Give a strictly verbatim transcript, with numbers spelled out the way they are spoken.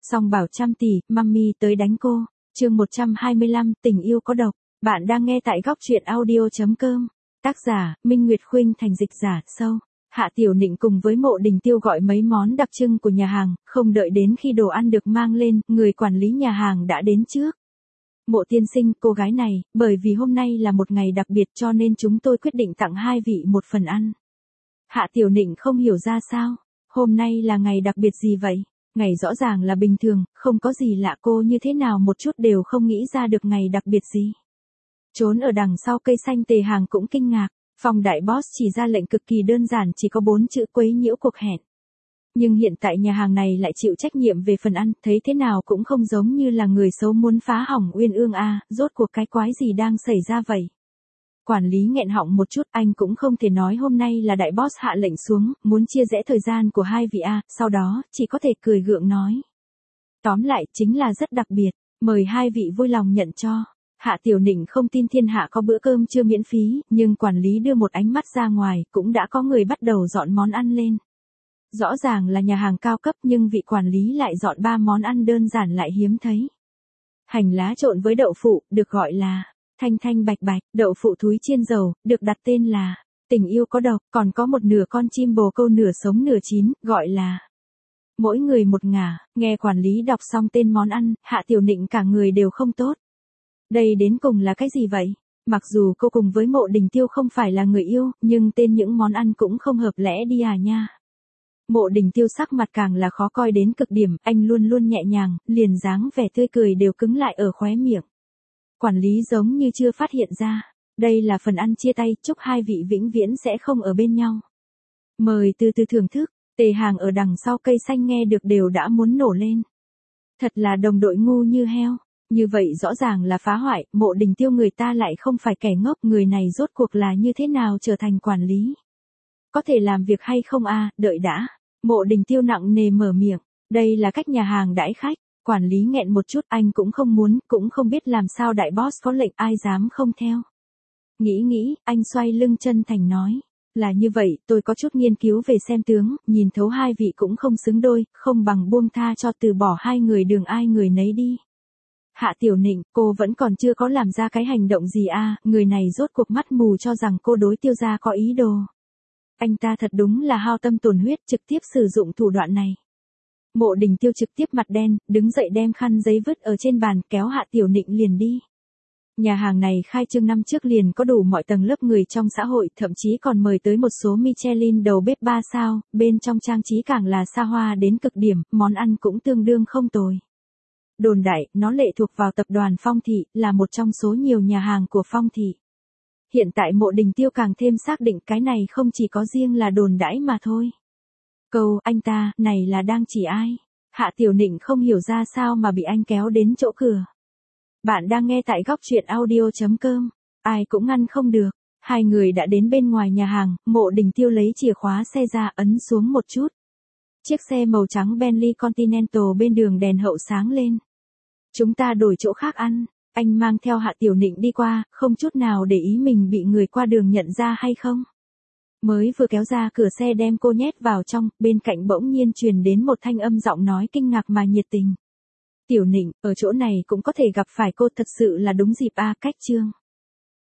Song bảo trăm tỷ, mummy tới đánh cô. Chương một trăm hai mươi lăm, tình yêu có độc. Bạn đang nghe tại góc truyện audio chấm com. Tác giả, Minh Nguyệt Khuynh thành dịch giả, sâu. Hạ Tiểu Nịnh cùng với Mộ Đình Tiêu gọi mấy món đặc trưng của nhà hàng, không đợi đến khi đồ ăn được mang lên, người quản lý nhà hàng đã đến trước. Mộ tiên sinh, cô gái này, bởi vì hôm nay là một ngày đặc biệt cho nên chúng tôi quyết định tặng hai vị một phần ăn. Hạ Tiểu Nịnh không hiểu ra sao, hôm nay là ngày đặc biệt gì vậy? Ngày rõ ràng là bình thường, không có gì lạ, cô như thế nào một chút đều không nghĩ ra được ngày đặc biệt gì. Trốn ở đằng sau cây xanh Tề Hàng cũng kinh ngạc, phòng đại boss chỉ ra lệnh cực kỳ đơn giản, chỉ có bốn chữ quấy nhiễu cuộc hẹn. Nhưng hiện tại nhà hàng này lại chịu trách nhiệm về phần ăn, thấy thế nào cũng không giống như là người xấu muốn phá hỏng uyên ương a, à, rốt cuộc cái quái gì đang xảy ra vậy? Quản lý nghẹn họng một chút, anh cũng không thể nói hôm nay là đại boss hạ lệnh xuống, muốn chia rẽ thời gian của hai vị a, à, sau đó, chỉ có thể cười gượng nói. Tóm lại, chính là rất đặc biệt, mời hai vị vui lòng nhận cho. Hạ Tiểu Nịnh không tin thiên hạ có bữa cơm trưa miễn phí, nhưng quản lý đưa một ánh mắt ra ngoài, cũng đã có người bắt đầu dọn món ăn lên. Rõ ràng là nhà hàng cao cấp nhưng vị quản lý lại dọn ba món ăn đơn giản lại hiếm thấy. Hành lá trộn với đậu phụ, được gọi là thanh thanh bạch bạch, đậu phụ thúi chiên dầu, được đặt tên là tình yêu có độc, còn có một nửa con chim bồ câu nửa sống nửa chín, gọi là mỗi người một ngả. Nghe quản lý đọc xong tên món ăn, Hạ Tiểu Nịnh cả người đều không tốt. Đây đến cùng là cái gì vậy? Mặc dù cô cùng với Mộ Đình Tiêu không phải là người yêu, nhưng tên những món ăn cũng không hợp lẽ đi à nha. Mộ Đình Tiêu sắc mặt càng là khó coi đến cực điểm, anh luôn luôn nhẹ nhàng, liền dáng vẻ tươi cười đều cứng lại ở khóe miệng. Quản lý giống như chưa phát hiện ra, đây là phần ăn chia tay, chúc hai vị vĩnh viễn sẽ không ở bên nhau. Mời từ từ thưởng thức. Tề Hàng ở đằng sau cây xanh nghe được đều đã muốn nổ lên. Thật là đồng đội ngu như heo, như vậy rõ ràng là phá hoại, Mộ Đình Tiêu người ta lại không phải kẻ ngốc, người này rốt cuộc là như thế nào trở thành quản lý? Có thể làm việc hay không a, à, đợi đã. Mộ Đình Tiêu nặng nề mở miệng, đây là cách nhà hàng đãi khách. Quản lý nghẹn một chút, anh cũng không muốn, cũng không biết làm sao đại boss có lệnh ai dám không theo. Nghĩ nghĩ, anh xoay lưng chân thành nói, là như vậy, tôi có chút nghiên cứu về xem tướng, nhìn thấu hai vị cũng không xứng đôi, không bằng buông tha cho từ bỏ hai người đường ai người nấy đi. Hạ Tiểu Nịnh, cô vẫn còn chưa có làm ra cái hành động gì à, người này rốt cuộc mắt mù cho rằng cô đối Tiêu gia có ý đồ. Anh ta thật đúng là hao tâm tổn huyết, trực tiếp sử dụng thủ đoạn này. Mộ Đình Tiêu trực tiếp mặt đen, đứng dậy đem khăn giấy vứt ở trên bàn, kéo Hạ Tiểu Nịnh liền đi. Nhà hàng này khai trương năm trước liền có đủ mọi tầng lớp người trong xã hội, thậm chí còn mời tới một số Michelin đầu bếp ba sao, bên trong trang trí càng là xa hoa đến cực điểm, món ăn cũng tương đương không tồi. Đồn đại, nó lệ thuộc vào tập đoàn Phong Thị, là một trong số nhiều nhà hàng của Phong Thị. Hiện tại Mộ Đình Tiêu càng thêm xác định cái này không chỉ có riêng là đồn đãi mà thôi. Câu anh ta này là đang chỉ ai? Hạ Tiểu Nịnh không hiểu ra sao mà bị anh kéo đến chỗ cửa. Bạn đang nghe tại góc truyện audio chấm com. Ai cũng ngăn không được. Hai người đã đến bên ngoài nhà hàng, Mộ Đình Tiêu lấy chìa khóa xe ra ấn xuống một chút. Chiếc xe màu trắng Bentley Continental bên đường đèn hậu sáng lên. Chúng ta đổi chỗ khác ăn. Anh mang theo Hạ Tiểu Nịnh đi qua, không chút nào để ý mình bị người qua đường nhận ra hay không. Mới vừa kéo ra cửa xe đem cô nhét vào trong, bên cạnh bỗng nhiên truyền đến một thanh âm giọng nói kinh ngạc mà nhiệt tình. Tiểu Nịnh, ở chỗ này cũng có thể gặp phải cô, thật sự là đúng dịp a, cách chương.